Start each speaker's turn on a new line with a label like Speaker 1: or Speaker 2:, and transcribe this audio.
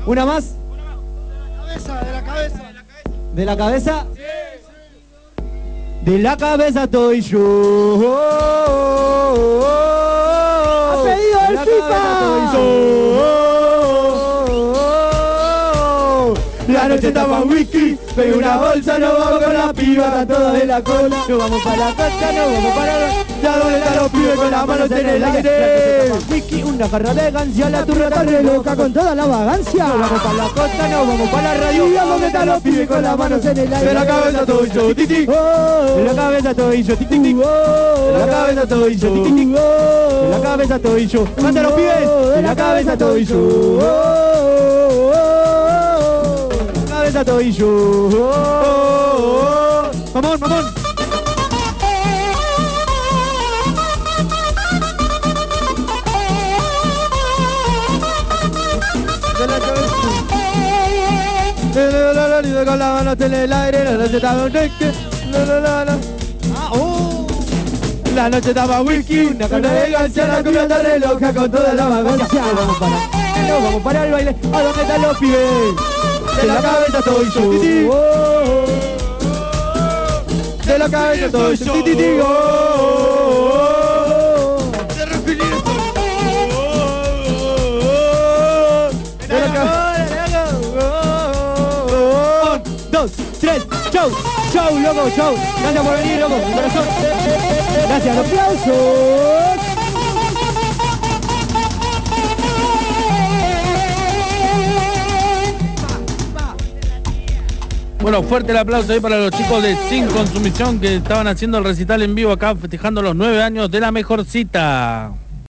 Speaker 1: ¿Una más?
Speaker 2: De la cabeza.
Speaker 1: ¿De la cabeza? De la cabeza estoy yo.
Speaker 2: ¡Ha pedido el FIFA!
Speaker 1: La noche estaba whisky, pegué una bolsa, nos vamos con la piba, está toda de la cola. Nos vamos para la costa, nos vamos para la donde están los pibes con las manos en el aire. Whisky, una jarra de gancia, la turra está re loca con toda la vagancia. Nos vamos para la costa, nos vamos para la radio, y a donde están los pibes con las manos en el aire. De la cabeza estoy yo, tic tic. De la cabeza estoy yo, tic tic tic. De la cabeza estoy yo, tic tic tic. De la cabeza estoy yo. ¡Canta los pibes! De la cabeza estoy yo. Estoy yo. Mamón, mamón. De la cabeza. Con la mano en el aire, la noche estaba la noche estaba whisky, una carne de gancia, la cumbia está re loca con toda la vagancia. Vamos para el baile, ¿a dónde están los pibes? De la cabeza estoy yo. De la cabeza estoy yo. De refilir estoy. De la cabeza. 1, 2, 3, show. Show, loco, show. Gracias por venir, loco. De corazón. Gracias, aplausos.
Speaker 3: Bueno, fuerte el aplauso ahí para los chicos de Sin Consumición que estaban haciendo el recital en vivo acá, festejando los 9 años de La Mejor Cita.